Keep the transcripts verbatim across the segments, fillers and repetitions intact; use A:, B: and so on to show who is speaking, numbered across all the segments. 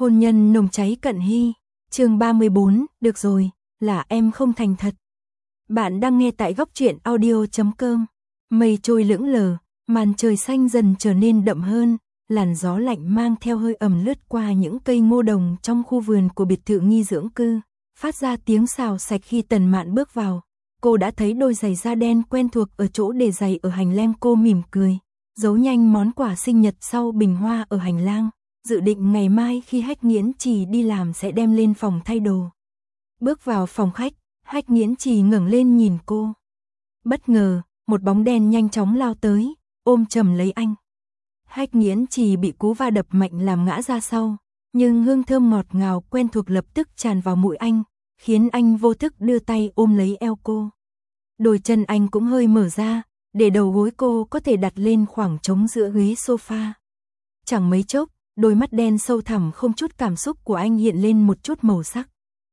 A: Hôn nhân nồng cháy cận hy, chương ba mươi bốn, được rồi, là em không thành thật. Bạn đang nghe tại góc truyện audio chấm com. Mây trôi lững lờ, màn trời xanh dần trở nên đậm hơn, làn gió lạnh mang theo hơi ẩm lướt qua những cây ngô đồng trong khu vườn của biệt thự nghỉ dưỡng cư, phát ra tiếng xào xạch khi Tần Mạn bước vào. Cô đã thấy đôi giày da đen quen thuộc ở chỗ để giày ở hành lang. Cô mỉm cười, giấu nhanh món quà sinh nhật sau bình hoa ở hành lang, dự định ngày mai khi Hách Nghiễn Trì đi làm sẽ đem lên phòng thay đồ. Bước vào phòng khách, Hách Nghiễn Trì ngẩng lên nhìn cô. Bất ngờ, một bóng đen nhanh chóng lao tới, ôm chầm lấy anh. Hách Nghiễn Trì bị cú va đập mạnh làm ngã ra sau, nhưng hương thơm ngọt ngào quen thuộc lập tức tràn vào mũi anh, khiến anh vô thức đưa tay ôm lấy eo cô. Đôi chân anh cũng hơi mở ra, để đầu gối cô có thể đặt lên khoảng trống giữa ghế sofa. Chẳng mấy chốc, đôi mắt đen sâu thẳm không chút cảm xúc của anh hiện lên một chút màu sắc.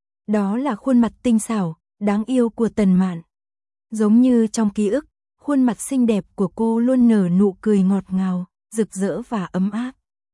A: Đó là khuôn mặt tinh xảo, đáng yêu của Tần Mạn. Giống như trong ký ức, khuôn mặt xinh đẹp của cô luôn nở nụ cười ngọt ngào, rực rỡ và ấm áp.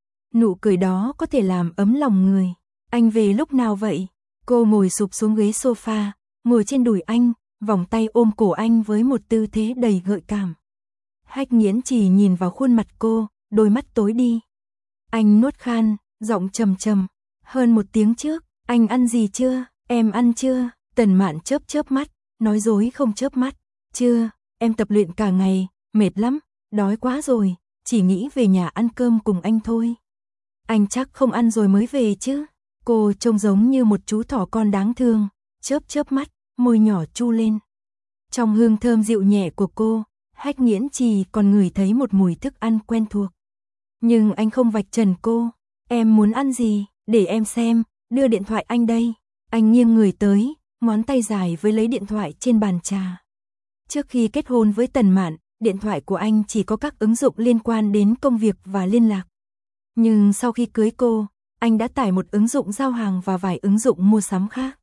A: Nụ cười đó có thể làm ấm lòng người. Anh về lúc nào vậy? Cô ngồi sụp xuống ghế sofa, ngồi trên đùi anh, vòng tay ôm cổ anh với một tư thế đầy gợi cảm. Hách Nghiễn Trì nhìn vào khuôn mặt cô, đôi mắt tối đi. Anh nuốt khan, giọng trầm trầm. Hơn một tiếng trước, anh ăn gì chưa? Em ăn chưa? Tần Mạn chớp chớp mắt, nói dối không chớp mắt. Chưa, em tập luyện cả ngày, mệt lắm, đói quá rồi, chỉ nghĩ về nhà ăn cơm cùng anh thôi. Anh chắc không ăn rồi mới về chứ? Cô trông giống như một chú thỏ con đáng thương, chớp chớp mắt, môi nhỏ chu lên. Trong hương thơm dịu nhẹ của cô, Hách Nghiễn Trì còn ngửi thấy một mùi thức ăn quen thuộc. Nhưng anh không vạch trần cô. Em muốn ăn gì? Để em xem, đưa điện thoại anh đây. Anh nghiêng người tới, ngón tay dài với lấy điện thoại trên bàn trà. Trước khi kết hôn với Tần Mạn, điện thoại của anh chỉ có các ứng dụng liên quan đến công việc và liên lạc. Nhưng sau khi cưới cô, anh đã tải một ứng dụng giao hàng và vài ứng dụng mua sắm khác.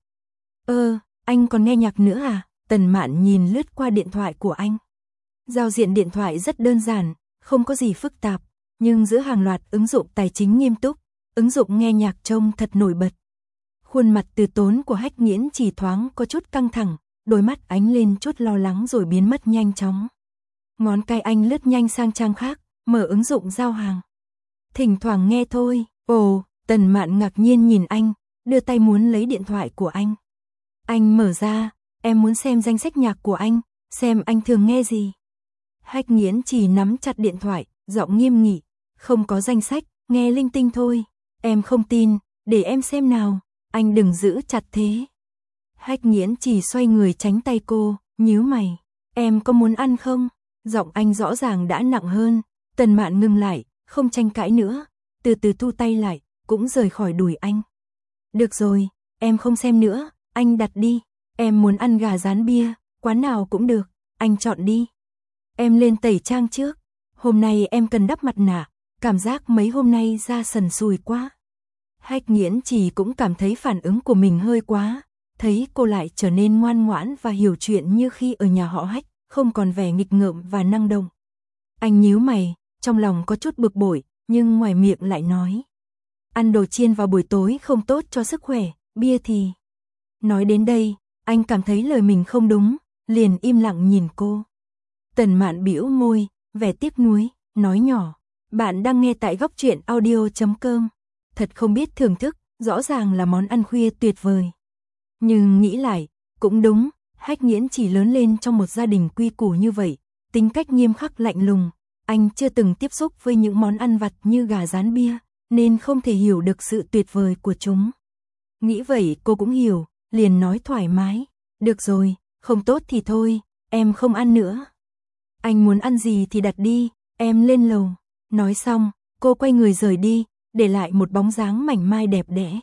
A: Ơ, anh còn nghe nhạc nữa à? Tần Mạn nhìn lướt qua điện thoại của anh. Giao diện điện thoại rất đơn giản, không có gì phức tạp, nhưng giữa hàng loạt ứng dụng tài chính nghiêm túc, ứng dụng nghe nhạc trông thật nổi bật. Khuôn mặt từ tốn của Hách Nghiễn Trì thoáng có chút căng thẳng, đôi mắt ánh lên chút lo lắng rồi biến mất nhanh chóng. Ngón tay anh lướt nhanh sang trang khác, mở ứng dụng giao hàng. Thỉnh thoảng nghe thôi. Ồ, Tần Mạn ngạc nhiên nhìn anh, đưa tay muốn lấy điện thoại của anh. Anh mở ra, em muốn xem danh sách nhạc của anh, xem anh thường nghe gì. Hách Nghiễn Trì nắm chặt điện thoại, giọng nghiêm nghị, không có danh sách, nghe linh tinh thôi. Em không tin, để em xem nào, anh đừng giữ chặt thế. Hách Nghiễn Trì xoay người tránh tay cô, nhíu mày. Em có muốn ăn không? Giọng anh rõ ràng đã nặng hơn. Tần Mạn ngừng lại, không tranh cãi nữa, từ từ thu tay lại, cũng rời khỏi đùi anh. Được rồi, em không xem nữa, anh đặt đi. Em muốn ăn gà rán bia, quán nào cũng được, anh chọn đi. Em lên tẩy trang trước, hôm nay em cần đắp mặt nạ, cảm giác mấy hôm nay da sần sùi quá. Hách Nghiễn Trì cũng cảm thấy phản ứng của mình hơi quá, thấy cô lại trở nên ngoan ngoãn và hiểu chuyện như khi ở nhà họ Hách, không còn vẻ nghịch ngợm và năng động. Anh nhíu mày, trong lòng có chút bực bội, nhưng ngoài miệng lại nói. Ăn đồ chiên vào buổi tối không tốt cho sức khỏe, bia thì... Nói đến đây, anh cảm thấy lời mình không đúng, liền im lặng nhìn cô. Tần Mạn bĩu môi, vẻ tiếc nuối, nói nhỏ. Bạn đang nghe tại góc truyện audio chấm com. Thật không biết thưởng thức, rõ ràng là món ăn khuya tuyệt vời. Nhưng nghĩ lại, cũng đúng, Hách Nghiễn chỉ lớn lên trong một gia đình quy củ như vậy, tính cách nghiêm khắc lạnh lùng. Anh chưa từng tiếp xúc với những món ăn vặt như gà rán bia, nên không thể hiểu được sự tuyệt vời của chúng. Nghĩ vậy cô cũng hiểu, liền nói thoải mái. Được rồi, không tốt thì thôi, em không ăn nữa. Anh muốn ăn gì thì đặt đi, em lên lầu. Nói xong, cô quay người rời đi, để lại một bóng dáng mảnh mai đẹp đẽ.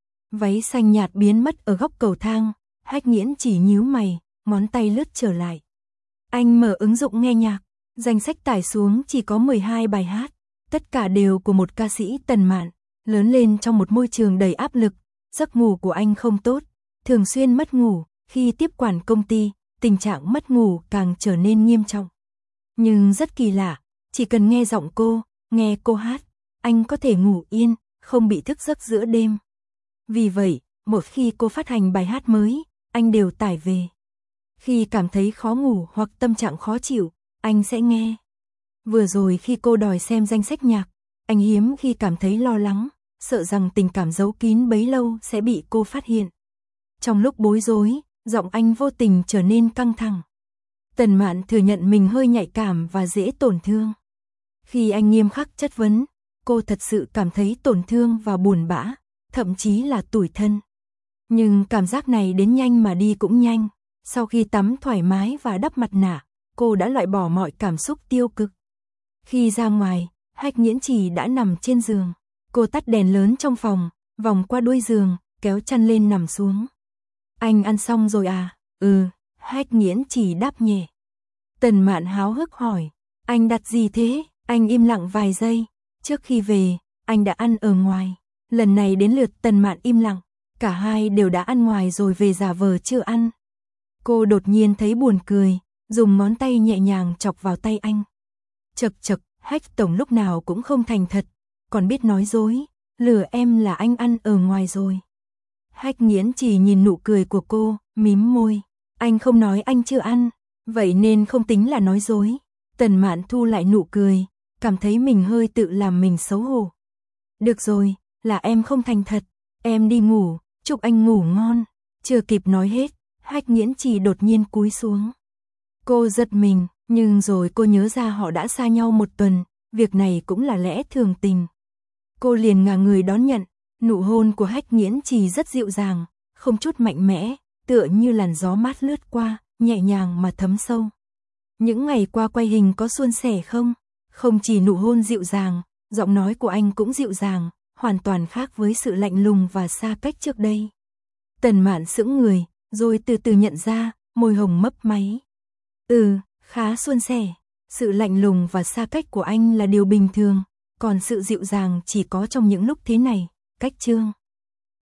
A: Váy xanh nhạt biến mất ở góc cầu thang, Hách Nghiễn chỉ nhíu mày, ngón tay lướt trở lại. Anh mở ứng dụng nghe nhạc, danh sách tải xuống chỉ có mười hai bài hát, tất cả đều của một ca sĩ Tần Mạn, lớn lên trong một môi trường đầy áp lực, giấc ngủ của anh không tốt, thường xuyên mất ngủ, khi tiếp quản công ty, tình trạng mất ngủ càng trở nên nghiêm trọng. Nhưng rất kỳ lạ, chỉ cần nghe giọng cô, nghe cô hát, anh có thể ngủ yên, không bị thức giấc giữa đêm. Vì vậy, một khi cô phát hành bài hát mới, anh đều tải về. Khi cảm thấy khó ngủ hoặc tâm trạng khó chịu, anh sẽ nghe. Vừa rồi khi cô đòi xem danh sách nhạc, anh hiếm khi cảm thấy lo lắng, sợ rằng tình cảm giấu kín bấy lâu sẽ bị cô phát hiện. Trong lúc bối rối, giọng anh vô tình trở nên căng thẳng. Tần Mạn thừa nhận mình hơi nhạy cảm và dễ tổn thương. Khi anh nghiêm khắc chất vấn, cô thật sự cảm thấy tổn thương và buồn bã, thậm chí là tủi thân. Nhưng cảm giác này đến nhanh mà đi cũng nhanh. Sau khi tắm thoải mái và đắp mặt nạ, cô đã loại bỏ mọi cảm xúc tiêu cực. Khi ra ngoài, Hách Nghiễn Trì đã nằm trên giường. Cô tắt đèn lớn trong phòng, vòng qua đuôi giường, kéo chăn lên nằm xuống. Anh ăn xong rồi à? Ừ, Hách Nghiễn Trì đáp nhẹ. Tần Mạn háo hức hỏi, anh đặt gì thế? Anh im lặng vài giây. Trước khi về, anh đã ăn ở ngoài. Lần này đến lượt Tần Mạn im lặng. Cả hai đều đã ăn ngoài rồi về giả vờ chưa ăn. Cô đột nhiên thấy buồn cười, dùng ngón tay nhẹ nhàng chọc vào tay anh. Chật chật, Hách tổng lúc nào cũng không thành thật, còn biết nói dối, lừa em là anh ăn ở ngoài rồi. Hách Nghiễn Trì nhìn nụ cười của cô, mím môi. Anh không nói anh chưa ăn, vậy nên không tính là nói dối. Tần Mạn thu lại nụ cười, cảm thấy mình hơi tự làm mình xấu hổ. Được rồi, là em không thành thật, em đi ngủ, chúc anh ngủ ngon. Chưa kịp nói hết, Hách Nghiễn Trì đột nhiên cúi xuống. Cô giật mình, nhưng rồi cô nhớ ra họ đã xa nhau một tuần, việc này cũng là lẽ thường tình. Cô liền ngả người đón nhận, nụ hôn của Hách Nghiễn Trì rất dịu dàng, không chút mạnh mẽ, tựa như làn gió mát lướt qua, nhẹ nhàng mà thấm sâu. Những ngày qua quay hình có suôn sẻ không? Không chỉ nụ hôn dịu dàng, giọng nói của anh cũng dịu dàng, hoàn toàn khác với sự lạnh lùng và xa cách trước đây. Tần Mạn sững người, rồi từ từ nhận ra, môi hồng mấp máy. Ừ, khá suôn sẻ. Sự lạnh lùng và xa cách của anh là điều bình thường, còn sự dịu dàng chỉ có trong những lúc thế này. Cách chương